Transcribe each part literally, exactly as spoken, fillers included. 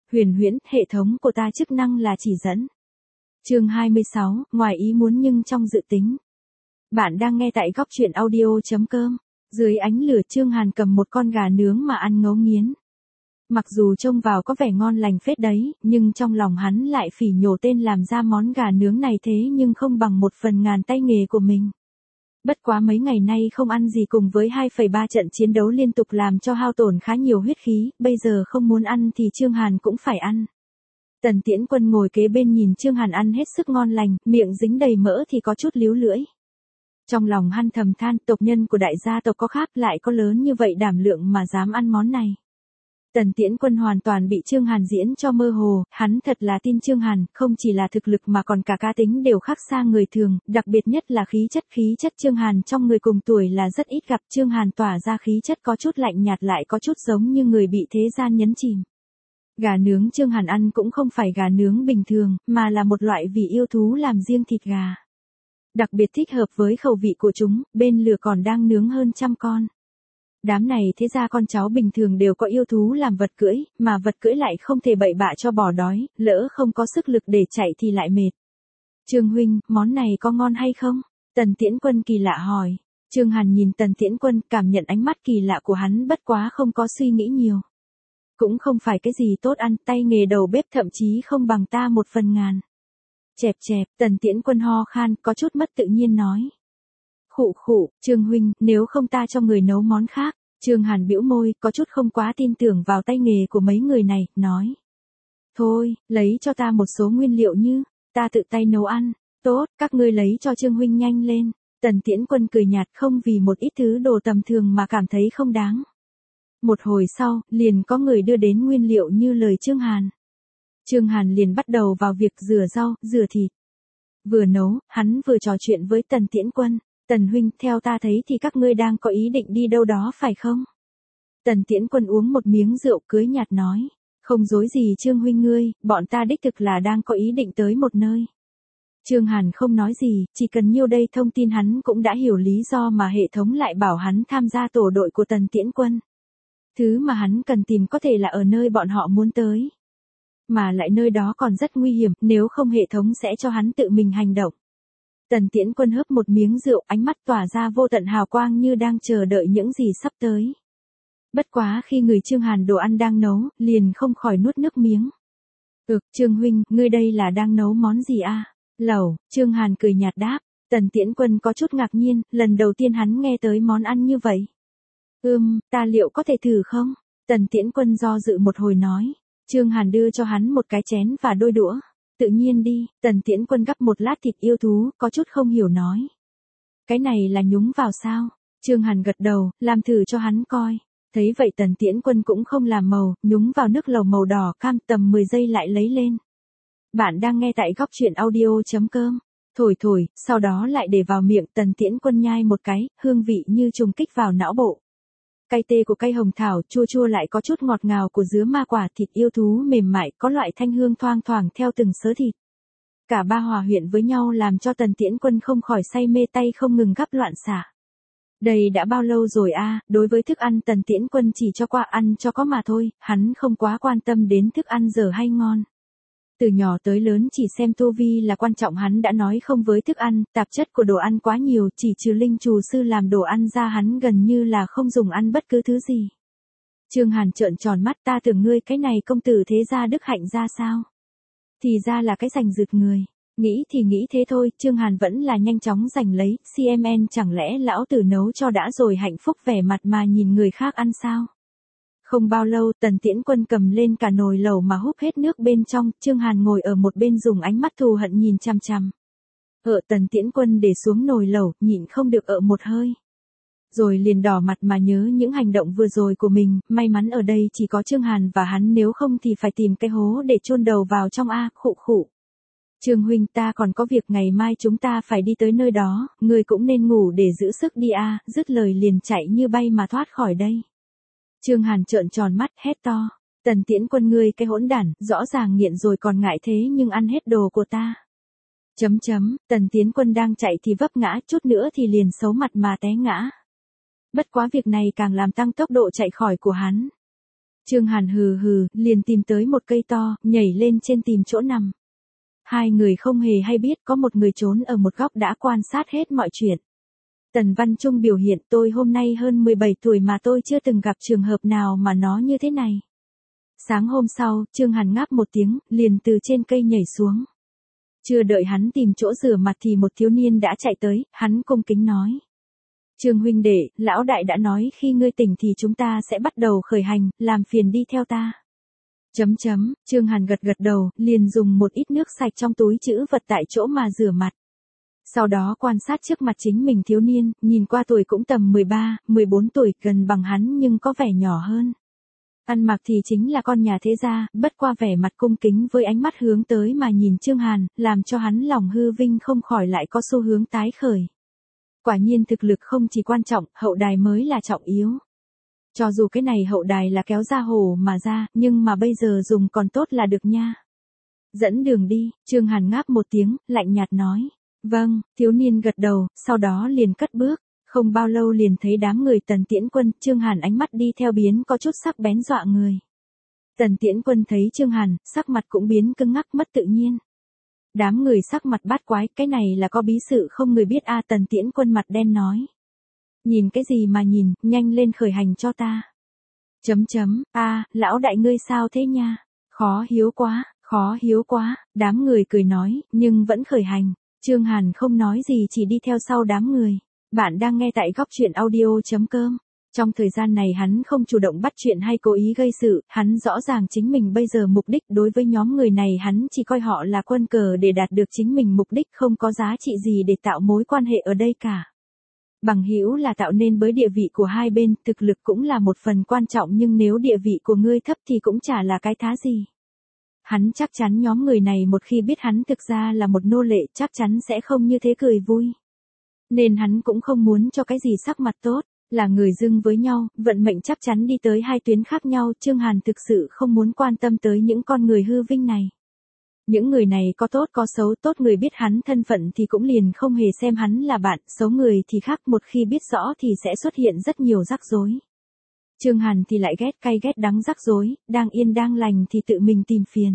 Huyền huyễn, hệ thống của ta chức năng là chỉ dẫn. Chương hai mươi sáu, ngoài ý muốn nhưng trong dự tính. Bạn đang nghe tại góc truyện audio chấm com. Dưới ánh lửa Trương Hàn cầm một con gà nướng mà ăn ngấu nghiến. Mặc dù trông vào có vẻ ngon lành phết đấy, nhưng trong lòng hắn lại phỉ nhổ tên làm ra món gà nướng này thế nhưng không bằng một phần ngàn tay nghề của mình. Bất quá mấy ngày nay không ăn gì cùng với hai phẩy ba trận chiến đấu liên tục làm cho hao tổn khá nhiều huyết khí, bây giờ không muốn ăn thì Trương Hàn cũng phải ăn. Tần Tiễn Quân ngồi kế bên nhìn Trương Hàn ăn hết sức ngon lành, miệng dính đầy mỡ thì có chút líu lưỡi. Trong lòng hắn thầm than, tộc nhân của đại gia tộc có khác lại có lớn như vậy đảm lượng mà dám ăn món này. Tần Tiễn Quân hoàn toàn bị Trương Hàn diễn cho mơ hồ, hắn thật là tin Trương Hàn, không chỉ là thực lực mà còn cả cá tính đều khác xa người thường, đặc biệt nhất là khí chất khí chất Trương Hàn trong người cùng tuổi là rất ít gặp. Trương Hàn tỏa ra khí chất có chút lạnh nhạt lại có chút giống như người bị thế gian nhấn chìm. Gà nướng Trương Hàn ăn cũng không phải gà nướng bình thường, mà là một loại vì yêu thú làm riêng thịt gà. Đặc biệt thích hợp với khẩu vị của chúng, bên lửa còn đang nướng hơn trăm con. Đám này thế ra con cháu bình thường đều có yêu thú làm vật cưỡi, mà vật cưỡi lại không thể bậy bạ cho bò đói, lỡ không có sức lực để chạy thì lại mệt. Trương huynh, món này có ngon hay không? Tần Tiễn Quân kỳ lạ hỏi. Trương Hàn nhìn Tần Tiễn Quân, cảm nhận ánh mắt kỳ lạ của hắn, bất quá không có suy nghĩ nhiều. Cũng không phải cái gì tốt ăn, tay nghề đầu bếp thậm chí không bằng ta một phần ngàn. Chẹp chẹp, Tần Tiễn Quân ho khan, có chút mất tự nhiên nói. Khụ khụ, Trương huynh, nếu không ta cho người nấu món khác. Trương Hàn bĩu môi, có chút không quá tin tưởng vào tay nghề của mấy người này, nói. Thôi, lấy cho ta một số nguyên liệu như, ta tự tay nấu ăn. Tốt, các ngươi lấy cho Trương huynh nhanh lên. Tần Tiễn Quân cười nhạt, không vì một ít thứ đồ tầm thường mà cảm thấy không đáng. Một hồi sau, liền có người đưa đến nguyên liệu như lời Trương Hàn. Trương Hàn liền bắt đầu vào việc rửa rau, rửa thịt. Vừa nấu, hắn vừa trò chuyện với Tần Tiễn Quân. Tần huynh, theo ta thấy thì các ngươi đang có ý định đi đâu đó phải không? Tần Tiễn Quân uống một miếng rượu cưới nhạt nói. Không dối gì Trương huynh ngươi, bọn ta đích thực là đang có ý định tới một nơi. Trương Hàn không nói gì, chỉ cần nhiêu đây thông tin hắn cũng đã hiểu lý do mà hệ thống lại bảo hắn tham gia tổ đội của Tần Tiễn Quân. Thứ mà hắn cần tìm có thể là ở nơi bọn họ muốn tới. Mà lại nơi đó còn rất nguy hiểm, nếu không hệ thống sẽ cho hắn tự mình hành động. Tần Tiễn Quân hớp một miếng rượu, ánh mắt tỏa ra vô tận hào quang như đang chờ đợi những gì sắp tới. Bất quá khi người Trương Hàn đồ ăn đang nấu, liền không khỏi nuốt nước miếng. Ừm, Trương huynh, ngươi đây là đang nấu món gì a? À? Lẩu, Trương Hàn cười nhạt đáp. Tần Tiễn Quân có chút ngạc nhiên, lần đầu tiên hắn nghe tới món ăn như vậy. Ừm, ta liệu có thể thử không? Tần Tiễn Quân do dự một hồi nói. Trương Hàn đưa cho hắn một cái chén và đôi đũa. Tự nhiên đi, Tần Tiễn Quân gắp một lát thịt yêu thú, có chút không hiểu nói. Cái này là nhúng vào sao? Trương Hàn gật đầu, làm thử cho hắn coi. Thấy vậy Tần Tiễn Quân cũng không làm màu, nhúng vào nước lẩu màu đỏ cam, tầm mười giây lại lấy lên. Bạn đang nghe tại góc truyện audio chấm com. Thổi thổi, sau đó lại để vào miệng. Tần Tiễn Quân nhai một cái, hương vị như trùng kích vào não bộ. Cay tê của cây hồng thảo, chua chua lại có chút ngọt ngào của dứa ma quả, thịt yêu thú mềm mại, có loại thanh hương thoang thoảng theo từng sớ thịt. Cả ba hòa quyện với nhau làm cho Tần Tiễn Quân không khỏi say mê, tay không ngừng gắp loạn xả. Đây đã bao lâu rồi a? À, đối với thức ăn Tần Tiễn Quân chỉ cho qua ăn cho có mà thôi, hắn không quá quan tâm đến thức ăn dở hay ngon. Từ nhỏ tới lớn chỉ xem tu vi là quan trọng, hắn đã nói không với thức ăn, tạp chất của đồ ăn quá nhiều, chỉ trừ linh trù sư làm đồ ăn ra hắn gần như là không dùng ăn bất cứ thứ gì. Trương Hàn trợn tròn mắt, ta tưởng ngươi cái này công tử thế gia đức hạnh ra sao? Thì ra là cái giành giật người. Nghĩ thì nghĩ thế thôi, Trương Hàn vẫn là nhanh chóng giành lấy, xê em en chẳng lẽ lão tử nấu cho đã rồi hạnh phúc vẻ mặt mà nhìn người khác ăn sao? Không bao lâu, Tần Tiễn Quân cầm lên cả nồi lẩu mà húp hết nước bên trong, Trương Hàn ngồi ở một bên dùng ánh mắt thù hận nhìn chằm chằm. Ở Tần Tiễn Quân để xuống nồi lẩu, nhịn không được ở một hơi. Rồi liền đỏ mặt mà nhớ những hành động vừa rồi của mình, may mắn ở đây chỉ có Trương Hàn và hắn, nếu không thì phải tìm cái hố để chôn đầu vào trong a, khụ khụ. Trương huynh, ta còn có việc, ngày mai chúng ta phải đi tới nơi đó, ngươi cũng nên ngủ để giữ sức đi a, dứt lời liền chạy như bay mà thoát khỏi đây. Trương Hàn trợn tròn mắt, hét to. Tần Tiễn Quân, ngươi cái hỗn đản, rõ ràng nghiện rồi còn ngại thế nhưng ăn hết đồ của ta. Chấm chấm, Tần Tiễn Quân đang chạy thì vấp ngã, chút nữa thì liền xấu mặt mà té ngã. Bất quá việc này càng làm tăng tốc độ chạy khỏi của hắn. Trương Hàn hừ hừ, liền tìm tới một cây to, nhảy lên trên tìm chỗ nằm. Hai người không hề hay biết có một người trốn ở một góc đã quan sát hết mọi chuyện. Tần Văn Trung biểu hiện tôi hôm nay hơn mười bảy tuổi mà tôi chưa từng gặp trường hợp nào mà nó như thế này. Sáng hôm sau, Trương Hàn ngáp một tiếng, liền từ trên cây nhảy xuống. Chưa đợi hắn tìm chỗ rửa mặt thì một thiếu niên đã chạy tới, hắn cung kính nói. Trương huynh đệ, lão đại đã nói khi ngươi tỉnh thì chúng ta sẽ bắt đầu khởi hành, làm phiền đi theo ta. Chấm chấm, Trương Hàn gật gật đầu, liền dùng một ít nước sạch trong túi trữ vật tại chỗ mà rửa mặt. Sau đó quan sát trước mặt chính mình thiếu niên, nhìn qua tuổi cũng tầm mười ba, mười bốn tuổi, gần bằng hắn nhưng có vẻ nhỏ hơn. Ăn mặc thì chính là con nhà thế gia, bất qua vẻ mặt cung kính với ánh mắt hướng tới mà nhìn Trương Hàn, làm cho hắn lòng hư vinh không khỏi lại có xu hướng tái khởi. Quả nhiên thực lực không chỉ quan trọng, hậu đài mới là trọng yếu. Cho dù cái này hậu đài là kéo ra hồ mà ra, nhưng mà bây giờ dùng còn tốt là được nha. Dẫn đường đi, Trương Hàn ngáp một tiếng, lạnh nhạt nói. Vâng, thiếu niên gật đầu, sau đó liền cất bước. Không bao lâu liền thấy đám người Tần Tiễn Quân, Trương Hàn ánh mắt đi theo biến có chút sắc bén dọa người. Tần Tiễn Quân thấy Trương Hàn, sắc mặt cũng biến cứng ngắc mất tự nhiên. Đám người sắc mặt bát quái, cái này là có bí sự không người biết a à, Tần Tiễn Quân mặt đen nói. Nhìn cái gì mà nhìn, nhanh lên khởi hành cho ta. Chấm chấm, a à, lão đại ngươi sao thế nha, khó hiếu quá, khó hiếu quá, đám người cười nói, nhưng vẫn khởi hành. Trương Hàn không nói gì chỉ đi theo sau đám người. Bạn đang nghe tại góc truyện audio chấm com. Trong thời gian này hắn không chủ động bắt chuyện hay cố ý gây sự, hắn rõ ràng chính mình bây giờ mục đích đối với nhóm người này hắn chỉ coi họ là quân cờ để đạt được chính mình mục đích không có giá trị gì để tạo mối quan hệ ở đây cả. Bằng hữu là tạo nên với địa vị của hai bên, thực lực cũng là một phần quan trọng nhưng nếu địa vị của ngươi thấp thì cũng chả là cái thá gì. Hắn chắc chắn nhóm người này một khi biết hắn thực ra là một nô lệ chắc chắn sẽ không như thế cười vui. Nên hắn cũng không muốn cho cái gì sắc mặt tốt, là người dưng với nhau, vận mệnh chắc chắn đi tới hai tuyến khác nhau, Trương Hàn thực sự không muốn quan tâm tới những con người hư vinh này. Những người này có tốt có xấu, tốt người biết hắn thân phận thì cũng liền không hề xem hắn là bạn, xấu người thì khác, một khi biết rõ thì sẽ xuất hiện rất nhiều rắc rối. Trương Hàn thì lại ghét cay ghét đắng rắc rối, đang yên đang lành thì tự mình tìm phiền.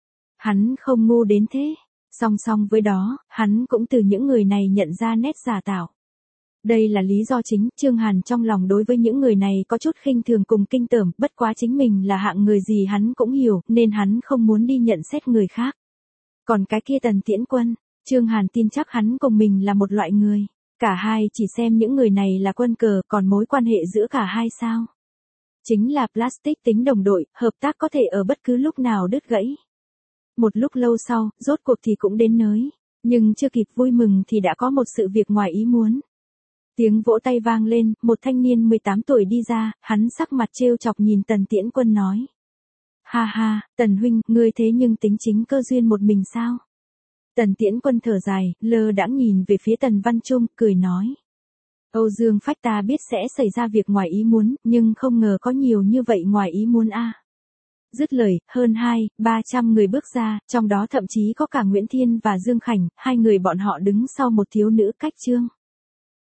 Hắn không ngu đến thế. Song song với đó, hắn cũng từ những người này nhận ra nét giả tạo. Đây là lý do chính, Trương Hàn trong lòng đối với những người này có chút khinh thường cùng kinh tởm, bất quá chính mình là hạng người gì hắn cũng hiểu, nên hắn không muốn đi nhận xét người khác. Còn cái kia Tần Tiễn Quân, Trương Hàn tin chắc hắn cùng mình là một loại người. Cả hai chỉ xem những người này là quân cờ, còn mối quan hệ giữa cả hai sao? Chính là plastic tính đồng đội, hợp tác có thể ở bất cứ lúc nào đứt gãy. Một lúc lâu sau, rốt cuộc thì cũng đến nơi, nhưng chưa kịp vui mừng thì đã có một sự việc ngoài ý muốn. Tiếng vỗ tay vang lên, một thanh niên mười tám tuổi đi ra, hắn sắc mặt trêu chọc nhìn Tần Tiễn Quân nói. Ha ha, Tần huynh, ngươi thế nhưng tính chính cơ duyên một mình sao? Tần Tiễn Quân thở dài, lơ đãng nhìn về phía Tần Văn Trung, cười nói. Âu Dương Phách ta biết sẽ xảy ra việc ngoài ý muốn, nhưng không ngờ có nhiều như vậy ngoài ý muốn a. À. Dứt lời, hơn hai, ba trăm người bước ra, trong đó thậm chí có cả Nguyễn Thiên và Dương Khảnh, hai người bọn họ đứng sau một thiếu nữ cách Trương.